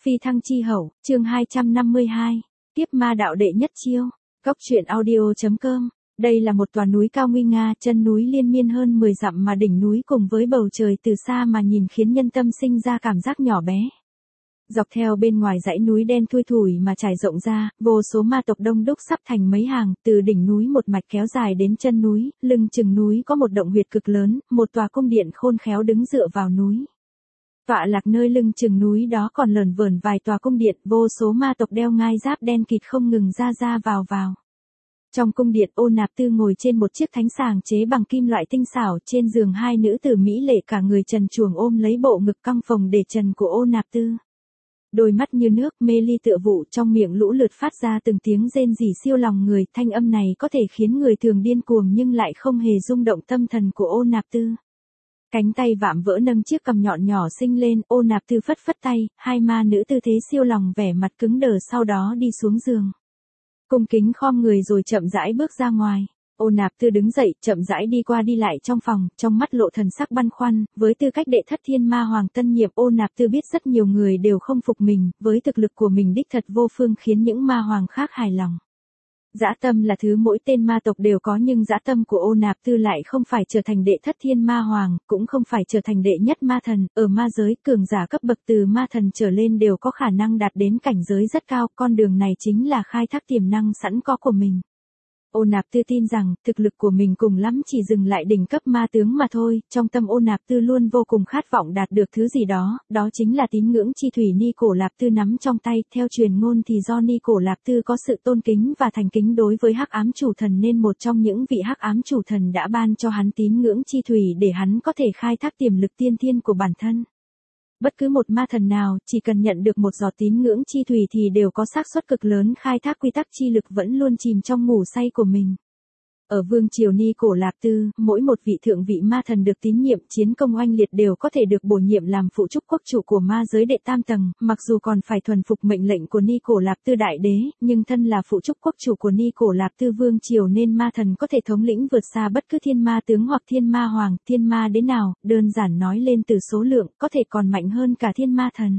Phi thăng chi hậu, chương 252. Tiếp ma đạo đệ nhất chiêu. Cốc truyện audio.com. Đây là một tòa núi cao nguy nga, chân núi liên miên hơn 10 dặm mà đỉnh núi cùng với bầu trời từ xa mà nhìn khiến nhân tâm sinh ra cảm giác nhỏ bé. Dọc theo bên ngoài dãy núi đen thui thủi mà trải rộng ra, vô số ma tộc đông đúc sắp thành mấy hàng, từ đỉnh núi một mạch kéo dài đến chân núi, lưng chừng núi có một động huyệt cực lớn, một tòa cung điện khôn khéo đứng dựa vào núi. Tọa lạc nơi lưng chừng núi đó còn lởn vởn vài tòa cung điện, vô số ma tộc đeo ngai giáp đen kịt không ngừng ra vào. Trong cung điện, Ô Nạp Tư ngồi trên một chiếc thánh sàng chế bằng kim loại tinh xảo, trên giường hai nữ tử mỹ lệ cả người trần truồng ôm lấy bộ ngực căng phồng để trần của Ô Nạp Tư. Đôi mắt như nước mê ly tựa vụ, trong miệng lũ lượt phát ra từng tiếng rên rỉ siêu lòng người, thanh âm này có thể khiến người thường điên cuồng nhưng lại không hề rung động tâm thần của Ô Nạp Tư. Cánh tay vạm vỡ nâng chiếc cằm nhọn nhỏ xinh lên, Ô Nạp Tư phất phất tay, hai ma nữ tư thế siêu lòng vẻ mặt cứng đờ sau đó đi xuống giường. Cung kính khom người rồi chậm rãi bước ra ngoài. Ô Nạp Tư đứng dậy, chậm rãi đi qua đi lại trong phòng, trong mắt lộ thần sắc băn khoăn, với tư cách đệ thất thiên ma hoàng tân nhiệm, Ô Nạp Tư biết rất nhiều người đều không phục mình, với thực lực của mình đích thật vô phương khiến những ma hoàng khác hài lòng. Dã tâm là thứ mỗi tên ma tộc đều có, nhưng dã tâm của Ô Nạp Tư lại không phải trở thành đệ thất thiên ma hoàng, cũng không phải trở thành đệ nhất ma thần, ở ma giới cường giả cấp bậc từ ma thần trở lên đều có khả năng đạt đến cảnh giới rất cao, con đường này chính là khai thác tiềm năng sẵn có của mình. Ô Nạp Tư tin rằng, thực lực của mình cùng lắm chỉ dừng lại đỉnh cấp ma tướng mà thôi, trong tâm Ô Nạp Tư luôn vô cùng khát vọng đạt được thứ gì đó, đó chính là tín ngưỡng chi thủy Ni Cổ Lạp Tư nắm trong tay, theo truyền ngôn thì do Ni Cổ Lạp Tư có sự tôn kính và thành kính đối với Hắc Ám Chủ Thần nên một trong những vị Hắc Ám Chủ Thần đã ban cho hắn tín ngưỡng chi thủy để hắn có thể khai thác tiềm lực tiên thiên của bản thân. Bất cứ một ma thần nào, chỉ cần nhận được một giọt tín ngưỡng chi thủy thì đều có xác suất cực lớn khai thác quy tắc chi lực vẫn luôn chìm trong ngủ say của mình. Ở vương triều Ni Cổ Lạp Tư, mỗi một vị thượng vị ma thần được tín nhiệm chiến công oanh liệt đều có thể được bổ nhiệm làm phụ trúc quốc chủ của ma giới đệ tam tầng, mặc dù còn phải thuần phục mệnh lệnh của Ni Cổ Lạp Tư đại đế, nhưng thân là phụ trúc quốc chủ của Ni Cổ Lạp Tư vương triều nên ma thần có thể thống lĩnh vượt xa bất cứ thiên ma tướng hoặc thiên ma hoàng, thiên ma đế nào, đơn giản nói lên từ số lượng, có thể còn mạnh hơn cả thiên ma thần.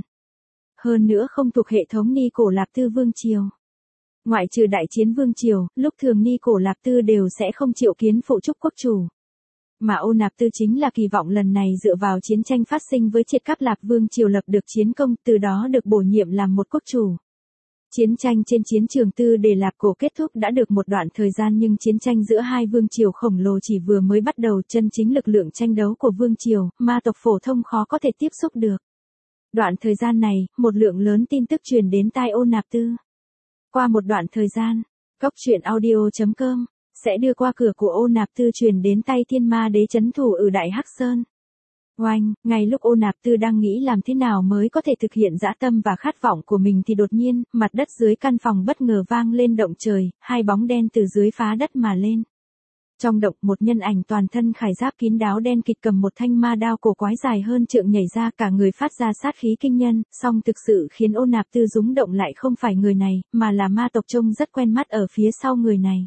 Hơn nữa không thuộc hệ thống Ni Cổ Lạp Tư vương triều. Ngoại trừ đại chiến vương triều, lúc thường Ni Cổ Lạp Tư đều sẽ không triệu kiến phụ trúc quốc chủ. Mà Ô Nạp Tư chính là kỳ vọng lần này dựa vào chiến tranh phát sinh với Triệt Cáp Lạp vương triều lập được chiến công, từ đó được bổ nhiệm làm một quốc chủ. Chiến tranh trên chiến trường Tư Đề Lạp Cổ kết thúc đã được một đoạn thời gian, nhưng chiến tranh giữa hai vương triều khổng lồ chỉ vừa mới bắt đầu, chân chính lực lượng tranh đấu của vương triều, ma tộc phổ thông khó có thể tiếp xúc được. Đoạn thời gian này, một lượng lớn tin tức truyền đến tai Ô Nạp Tư. Qua một đoạn thời gian, Cốc truyện audio.com sẽ đưa qua cửa của Ô Nạp Tư truyền đến tay thiên ma đế trấn thủ ở Đại Hắc Sơn. Oanh, ngay lúc Ô Nạp Tư đang nghĩ làm thế nào mới có thể thực hiện dã tâm và khát vọng của mình thì đột nhiên, mặt đất dưới căn phòng bất ngờ vang lên động trời, hai bóng đen từ dưới phá đất mà lên. Trong động, một nhân ảnh toàn thân khải giáp kín đáo đen kịt cầm một thanh ma đao cổ quái dài hơn trượng nhảy ra, cả người phát ra sát khí kinh nhân, song thực sự khiến Ô Nạp Tư rúng động lại không phải người này, mà là ma tộc trông rất quen mắt ở phía sau người này.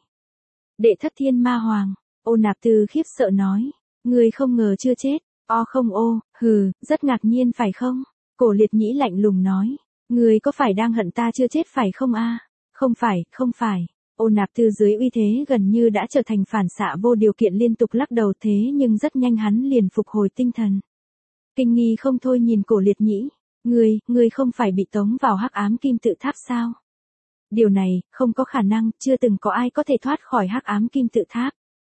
Đệ thất thiên ma hoàng, Ô Nạp Tư khiếp sợ nói, người không ngờ chưa chết, không hừ, rất ngạc nhiên phải không? Cổ Liệt Nhĩ lạnh lùng nói, người có phải đang hận ta chưa chết phải không a? Không phải. Ô Nạp Tư dưới uy thế gần như đã trở thành phản xạ vô điều kiện liên tục lắc đầu, thế nhưng rất nhanh hắn liền phục hồi tinh thần. Kinh nghi không thôi nhìn Cổ Liệt Nhĩ, ngươi không phải bị tống vào Hắc Ám Kim Tự Tháp sao? Điều này, không có khả năng, chưa từng có ai có thể thoát khỏi Hắc Ám Kim Tự Tháp.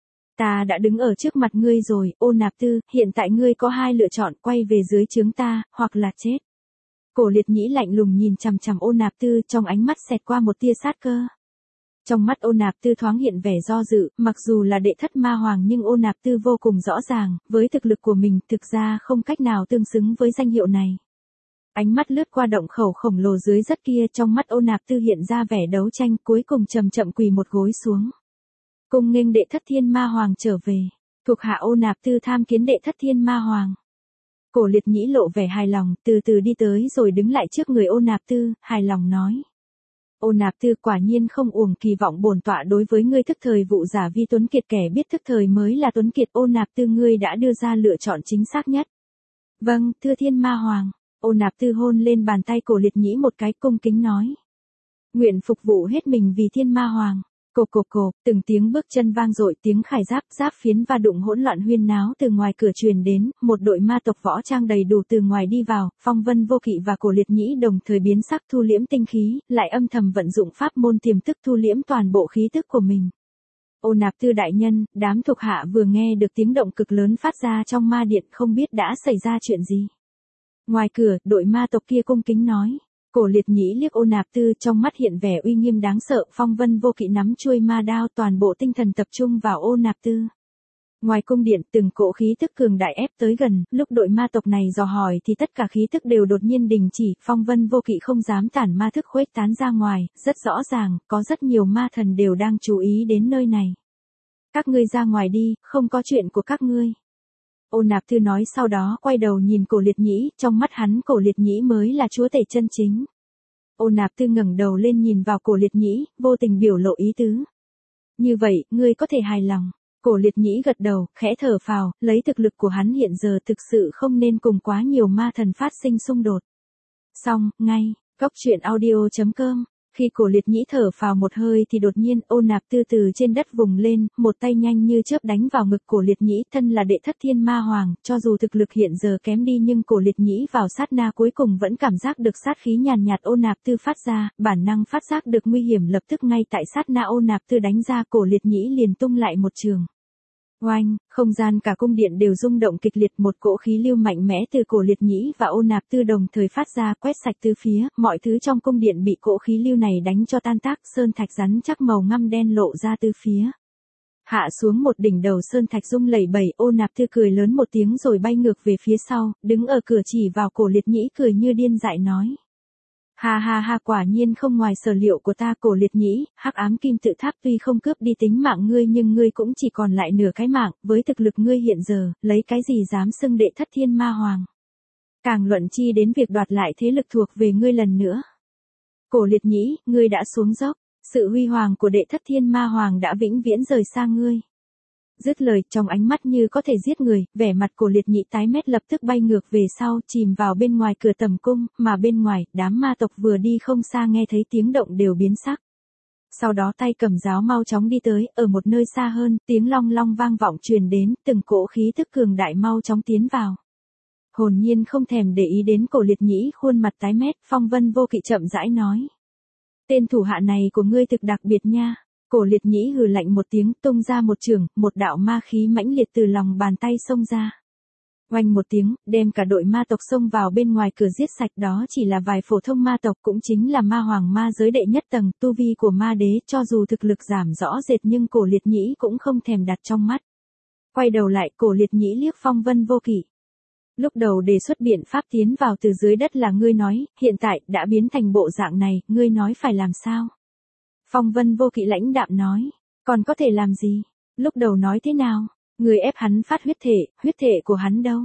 Ta đã đứng ở trước mặt ngươi rồi, Ô Nạp Tư, hiện tại ngươi có hai lựa chọn, quay về dưới trướng ta, hoặc là chết. Cổ Liệt Nhĩ lạnh lùng nhìn chằm chằm Ô Nạp Tư, trong ánh mắt xẹt qua một tia sát cơ. Trong mắt Ô Nạp Tư thoáng hiện vẻ do dự, mặc dù là đệ thất ma hoàng nhưng Ô Nạp Tư vô cùng rõ ràng, với thực lực của mình thực ra không cách nào tương xứng với danh hiệu này. Ánh mắt lướt qua động khẩu khổng lồ dưới đất kia, trong mắt Ô Nạp Tư hiện ra vẻ đấu tranh, cuối cùng chậm chậm quỳ một gối xuống. Cùng nghênh đệ thất thiên ma hoàng trở về, thuộc hạ Ô Nạp Tư tham kiến đệ thất thiên ma hoàng. Cổ Liệt Nhĩ lộ vẻ hài lòng, từ từ đi tới rồi đứng lại trước người Ô Nạp Tư, hài lòng nói. Ô Nạp Tư, quả nhiên không uổng kỳ vọng bổn tọa đối với ngươi, thức thời vụ giả vi tuấn kiệt, kẻ biết thức thời mới là tuấn kiệt. Ô Nạp Tư, ngươi đã đưa ra lựa chọn chính xác nhất. Vâng, thưa thiên ma hoàng. Ô Nạp Tư hôn lên bàn tay Cổ Liệt Nhĩ một cái, cung kính nói. Nguyện phục vụ hết mình vì Thiên Ma Hoàng. Cộp, từng tiếng bước chân vang dội, tiếng khải giáp phiến và đụng hỗn loạn huyên náo từ ngoài cửa truyền đến, một đội ma tộc võ trang đầy đủ từ ngoài đi vào, Phong Vân Vô Kỵ và Cổ Liệt Nhĩ đồng thời biến sắc thu liễm tinh khí, lại âm thầm vận dụng pháp môn tiềm tức thu liễm toàn bộ khí tức của mình. Ô Nạp Tư đại nhân, đám thuộc hạ vừa nghe được tiếng động cực lớn phát ra trong ma điện, không biết đã xảy ra chuyện gì. Ngoài cửa, đội ma tộc kia cung kính nói. Cổ Liệt Nhĩ liếc Ô Nạp Tư, trong mắt hiện vẻ uy nghiêm đáng sợ, Phong Vân Vô Kỵ nắm chuôi ma đao, toàn bộ tinh thần tập trung vào Ô Nạp Tư. Ngoài cung điện, từng cỗ khí tức cường đại ép tới gần, lúc đội ma tộc này dò hỏi thì tất cả khí tức đều đột nhiên đình chỉ, Phong Vân Vô Kỵ không dám tản ma thức khuếch tán ra ngoài, rất rõ ràng, có rất nhiều ma thần đều đang chú ý đến nơi này. Các ngươi ra ngoài đi, không có chuyện của các ngươi. Ô Nạp Tư nói, sau đó quay đầu nhìn Cổ Liệt Nhĩ, trong mắt hắn Cổ Liệt Nhĩ mới là chúa tể chân chính. Ô Nạp Tư ngẩng đầu lên nhìn vào Cổ Liệt Nhĩ, vô tình biểu lộ ý tứ. Như vậy, ngươi có thể hài lòng. Cổ Liệt Nhĩ gật đầu, khẽ thở phào, lấy thực lực của hắn hiện giờ thực sự không nên cùng quá nhiều ma thần phát sinh xung đột. Xong, ngay, coctruyện.audio.com. Khi Cổ Liệt Nhĩ thở phào một hơi thì đột nhiên Ô Nạp Tư từ trên đất vùng lên, một tay nhanh như chớp đánh vào ngực Cổ Liệt Nhĩ, thân là đệ thất thiên ma hoàng, cho dù thực lực hiện giờ kém đi nhưng Cổ Liệt Nhĩ vào sát na cuối cùng vẫn cảm giác được sát khí nhàn nhạt Ô Nạp Tư phát ra, bản năng phát giác được nguy hiểm, lập tức ngay tại sát na Ô Nạp Tư đánh ra, Cổ Liệt Nhĩ liền tung lại một trường. Oanh, không gian cả cung điện đều rung động kịch liệt, một cỗ khí lưu mạnh mẽ từ Cổ Liệt Nhĩ và Ô Nạp Tư đồng thời phát ra, quét sạch tứ phía, mọi thứ trong cung điện bị cỗ khí lưu này đánh cho tan tác, sơn thạch rắn chắc màu ngăm đen lộ ra tứ phía. Hạ xuống một đỉnh đầu sơn thạch rung lẩy bẩy, Ô Nạp Tư cười lớn một tiếng rồi bay ngược về phía sau, đứng ở cửa chỉ vào Cổ Liệt Nhĩ cười như điên dại nói. Ha, quả nhiên không ngoài sở liệu của ta. Cổ Liệt Nhĩ, hắc ám kim tự tháp tuy không cướp đi tính mạng ngươi nhưng ngươi cũng chỉ còn lại nửa cái mạng, với thực lực ngươi hiện giờ, lấy cái gì dám xưng đệ thất thiên ma hoàng. Càng luận chi đến việc đoạt lại thế lực thuộc về ngươi lần nữa. Cổ Liệt Nhĩ, ngươi đã xuống dốc, sự huy hoàng của đệ thất thiên ma hoàng đã vĩnh viễn rời xa ngươi. Dứt lời, trong ánh mắt như có thể giết người, vẻ mặt Cổ Liệt Nhĩ tái mét, lập tức bay ngược về sau, chìm vào bên ngoài cửa tầm cung, mà bên ngoài, đám ma tộc vừa đi không xa nghe thấy tiếng động đều biến sắc. Sau đó tay cầm giáo mau chóng đi tới, ở một nơi xa hơn, tiếng long long vang vọng truyền đến, từng cỗ khí tức cường đại mau chóng tiến vào. Hồn nhiên không thèm để ý đến Cổ Liệt Nhĩ, khuôn mặt tái mét, Phong Vân Vô Kỵ chậm rãi nói. Tên thủ hạ này của ngươi thực đặc biệt nha. Cổ Liệt Nhĩ hừ lạnh một tiếng, tung ra một chưởng, một đạo ma khí mãnh liệt từ lòng bàn tay xông ra. Oanh một tiếng, đem cả đội ma tộc xông vào bên ngoài cửa giết sạch, đó chỉ là vài phổ thông ma tộc, cũng chính là ma hoàng ma giới đệ nhất tầng, tu vi của ma đế, cho dù thực lực giảm rõ rệt nhưng Cổ Liệt Nhĩ cũng không thèm đặt trong mắt. Quay đầu lại, Cổ Liệt Nhĩ liếc Phong Vân Vô Kỵ. Lúc đầu đề xuất biện pháp tiến vào từ dưới đất là ngươi nói, hiện tại đã biến thành bộ dạng này, ngươi nói phải làm sao? Phong Vân Vô Kỵ lãnh đạm nói, còn có thể làm gì? Lúc đầu nói thế nào? Người ép hắn phát huyết thể của hắn đâu?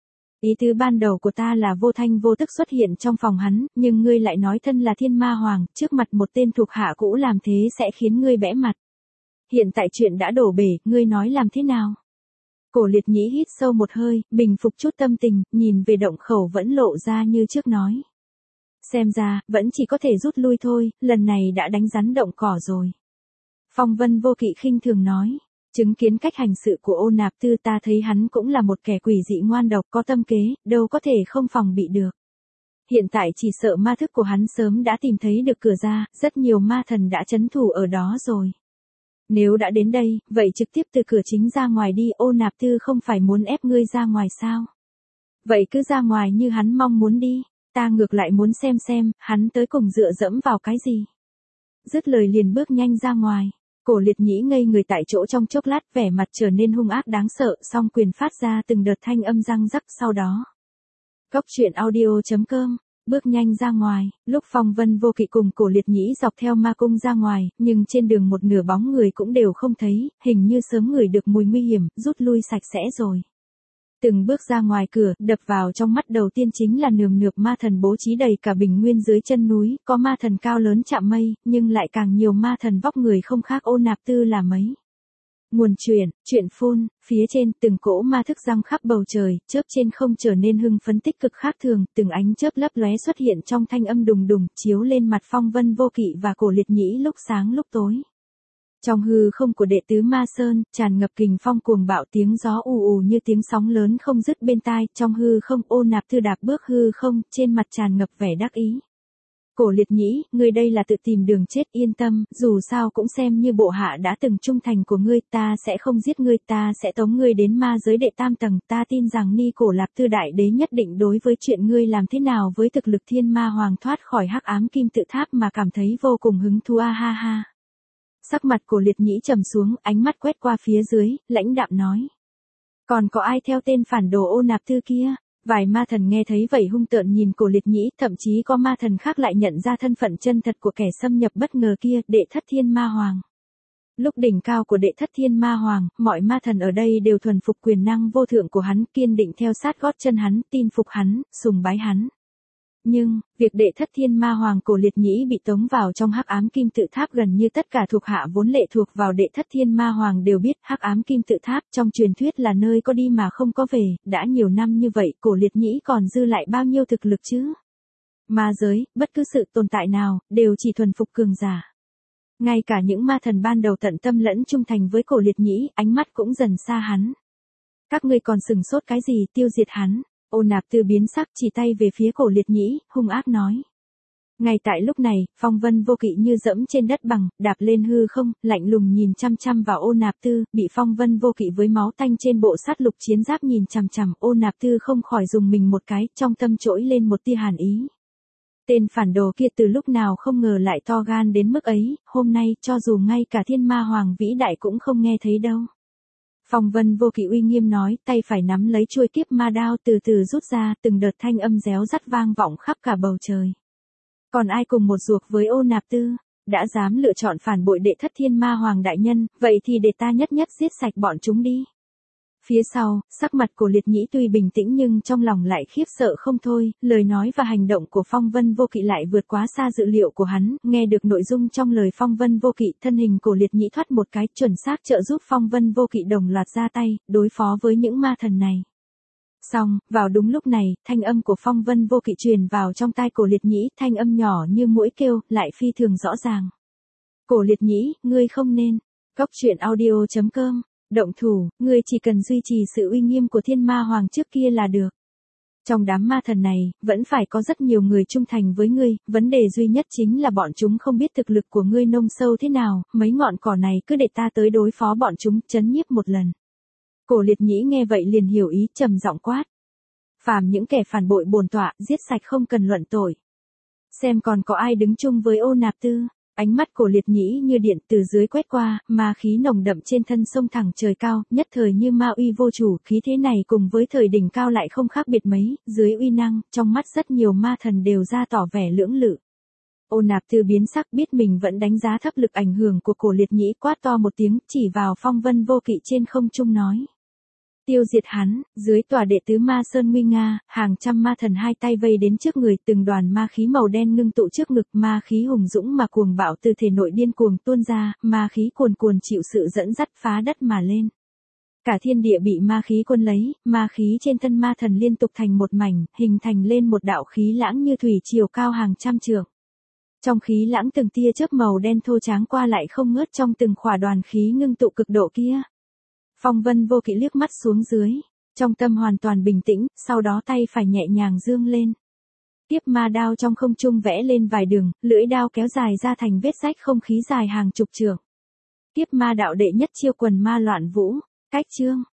Ý tứ ban đầu của ta là vô thanh vô tức xuất hiện trong phòng hắn, nhưng ngươi lại nói thân là thiên ma hoàng, trước mặt một tên thuộc hạ cũ làm thế sẽ khiến ngươi bẽ mặt. Hiện tại chuyện đã đổ bể, ngươi nói làm thế nào? Cổ Liệt Nhĩ hít sâu một hơi, bình phục chút tâm tình, nhìn về động khẩu vẫn lộ ra như trước nói. Xem ra, vẫn chỉ có thể rút lui thôi, lần này đã đánh rắn động cỏ rồi. Phong Vân Vô Kỵ khinh thường nói, chứng kiến cách hành sự của Ô Nạp Tư ta thấy hắn cũng là một kẻ quỷ dị ngoan độc có tâm kế, đâu có thể không phòng bị được. Hiện tại chỉ sợ ma thức của hắn sớm đã tìm thấy được cửa ra, rất nhiều ma thần đã trấn thủ ở đó rồi. Nếu đã đến đây, vậy trực tiếp từ cửa chính ra ngoài đi. Ô Nạp Tư không phải muốn ép ngươi ra ngoài sao? Vậy cứ ra ngoài như hắn mong muốn đi. Ta ngược lại muốn xem, hắn tới cùng dựa dẫm vào cái gì. Dứt lời liền bước nhanh ra ngoài. Cổ Liệt Nhĩ ngây người tại chỗ trong chốc lát, vẻ mặt trở nên hung ác đáng sợ, song quyền phát ra từng đợt thanh âm răng rắc sau đó. Coctruyện.audio.com. Bước nhanh ra ngoài, lúc Phong Vân Vô Kỵ cùng Cổ Liệt Nhĩ dọc theo ma cung ra ngoài, nhưng trên đường một nửa bóng người cũng đều không thấy, hình như sớm ngửi được mùi nguy hiểm, rút lui sạch sẽ rồi. Từng bước ra ngoài cửa, đập vào trong mắt đầu tiên chính là nườm nượp ma thần bố trí đầy cả bình nguyên dưới chân núi, có ma thần cao lớn chạm mây, nhưng lại càng nhiều ma thần vóc người không khác Ô Nạp Tư là mấy. Nguồn truyện phun, phía trên, từng cỗ ma thức răng khắp bầu trời, chớp trên không trở nên hưng phấn tích cực khác thường, từng ánh chớp lấp lóe xuất hiện trong thanh âm đùng đùng, chiếu lên mặt Phong Vân Vô Kỵ và Cổ Liệt Nhĩ lúc sáng lúc tối. Trong hư không của đệ tứ Ma Sơn, tràn ngập kình phong cuồng bạo, tiếng gió ù ù như tiếng sóng lớn không dứt bên tai, trong hư không Ô Nạp Thư đạp bước hư không, trên mặt tràn ngập vẻ đắc ý. Cổ Liệt Nhĩ, ngươi đây là tự tìm đường chết, yên tâm, dù sao cũng xem như bộ hạ đã từng trung thành của ngươi, ta sẽ không giết ngươi, ta sẽ tống ngươi đến ma giới đệ tam tầng, ta tin rằng Ni Cổ Lạp Tư đại đế nhất định đối với chuyện ngươi làm thế nào với thực lực Thiên Ma Hoàng thoát khỏi hắc ám kim tự tháp mà cảm thấy vô cùng hứng thú a ha ha. Sắc mặt Cổ Liệt Nhĩ trầm xuống, ánh mắt quét qua phía dưới, lãnh đạm nói. Còn có ai theo tên phản đồ Ô Nạp Tư kia? Vài ma thần nghe thấy vậy hung tợn nhìn Cổ Liệt Nhĩ, thậm chí có ma thần khác lại nhận ra thân phận chân thật của kẻ xâm nhập bất ngờ kia, đệ thất Thiên Ma Hoàng. Lúc đỉnh cao của đệ thất Thiên Ma Hoàng, mọi ma thần ở đây đều thuần phục quyền năng vô thượng của hắn, kiên định theo sát gót chân hắn, tin phục hắn, sùng bái hắn. Nhưng, việc đệ thất Thiên Ma Hoàng Cổ Liệt Nhĩ bị tống vào trong hắc ám kim tự tháp, gần như tất cả thuộc hạ vốn lệ thuộc vào đệ thất Thiên Ma Hoàng đều biết hắc ám kim tự tháp trong truyền thuyết là nơi có đi mà không có về, đã nhiều năm như vậy Cổ Liệt Nhĩ còn dư lại bao nhiêu thực lực chứ? Ma giới, bất cứ sự tồn tại nào, đều chỉ thuần phục cường giả. Ngay cả những ma thần ban đầu tận tâm lẫn trung thành với Cổ Liệt Nhĩ, ánh mắt cũng dần xa hắn. Các ngươi còn sừng sốt cái gì, tiêu diệt hắn? Ô Nạp Tư biến sắc, chỉ tay về phía Cổ Liệt Nhĩ, hung ác nói. Ngay tại lúc này, Phong Vân Vô Kỵ như dẫm trên đất bằng, đạp lên hư không, lạnh lùng nhìn chăm chăm vào Ô Nạp Tư, bị Phong Vân Vô Kỵ với máu tanh trên bộ sát lục chiến giáp nhìn chằm chằm, Ô Nạp Tư không khỏi dùng mình một cái, trong tâm trỗi lên một tia hàn ý. Tên phản đồ kia từ lúc nào không ngờ lại to gan đến mức ấy, hôm nay, cho dù ngay cả Thiên Ma Hoàng vĩ đại cũng không nghe thấy đâu. Phong Vân Vô Kỵ uy nghiêm nói, tay phải nắm lấy chuôi kiếp ma đao từ từ rút ra, từng đợt thanh âm réo rắt vang vọng khắp cả bầu trời. Còn ai cùng một ruột với Ô Nạp Tư, đã dám lựa chọn phản bội đệ thất Thiên Ma Hoàng đại nhân, vậy thì để ta nhất nhất giết sạch bọn chúng đi. Phía sau, sắc mặt Cổ Liệt Nhĩ tuy bình tĩnh nhưng trong lòng lại khiếp sợ không thôi, lời nói và hành động của Phong Vân Vô Kỵ lại vượt quá xa dự liệu của hắn, nghe được nội dung trong lời Phong Vân Vô Kỵ, thân hình Cổ Liệt Nhĩ thoát một cái, chuẩn xác trợ giúp Phong Vân Vô Kỵ đồng loạt ra tay, đối phó với những ma thần này. Xong, vào đúng lúc này, thanh âm của Phong Vân Vô Kỵ truyền vào trong tai Cổ Liệt Nhĩ, thanh âm nhỏ như mũi kêu, lại phi thường rõ ràng. Cổ Liệt Nhĩ, ngươi không nên. Góc truyện audio.com. Động thủ, ngươi chỉ cần duy trì sự uy nghiêm của Thiên Ma Hoàng trước kia là được. Trong đám ma thần này, vẫn phải có rất nhiều người trung thành với ngươi, vấn đề duy nhất chính là bọn chúng không biết thực lực của ngươi nông sâu thế nào, mấy ngọn cỏ này cứ để ta tới đối phó bọn chúng, chấn nhiếp một lần. Cổ Liệt Nhĩ nghe vậy liền hiểu ý, trầm giọng quát. Phàm những kẻ phản bội bổn tọa, giết sạch không cần luận tội. Xem còn có ai đứng chung với Ô Nạp Tư. Ánh mắt Cổ Liệt Nhĩ như điện từ dưới quét qua, ma khí nồng đậm trên thân sông thẳng trời cao, nhất thời như ma uy vô chủ, khí thế này cùng với thời đỉnh cao lại không khác biệt mấy, dưới uy năng, trong mắt rất nhiều ma thần đều ra tỏ vẻ lưỡng lự. Ô Nạp Tư biến sắc, biết mình vẫn đánh giá thấp lực ảnh hưởng của Cổ Liệt Nhĩ, quát to một tiếng, chỉ vào Phong Vân Vô Kỵ trên không trung nói. Tiêu diệt hắn, dưới tòa đệ tứ Ma Sơn nguy nga, hàng trăm ma thần hai tay vây đến trước người, từng đoàn ma khí màu đen ngưng tụ trước ngực, ma khí hùng dũng mà cuồng bạo từ thể nội điên cuồng tuôn ra, ma khí cuồn cuồn chịu sự dẫn dắt phá đất mà lên. Cả thiên địa bị ma khí cuốn lấy, ma khí trên thân ma thần liên tục thành một mảnh, hình thành lên một đạo khí lãng như thủy triều cao hàng trăm trượng. Trong khí lãng từng tia chớp màu đen thô tráng qua lại không ngớt trong từng khỏa đoàn khí ngưng tụ cực độ kia. Phong Vân Vô Kỵ liếc mắt xuống dưới, trong tâm hoàn toàn bình tĩnh, sau đó tay phải nhẹ nhàng dương lên. Tiếp ma đao trong không trung vẽ lên vài đường, lưỡi đao kéo dài ra thành vết rách không khí dài hàng chục trượng. Tiếp ma đạo đệ nhất chiêu quần ma loạn vũ, cách chương.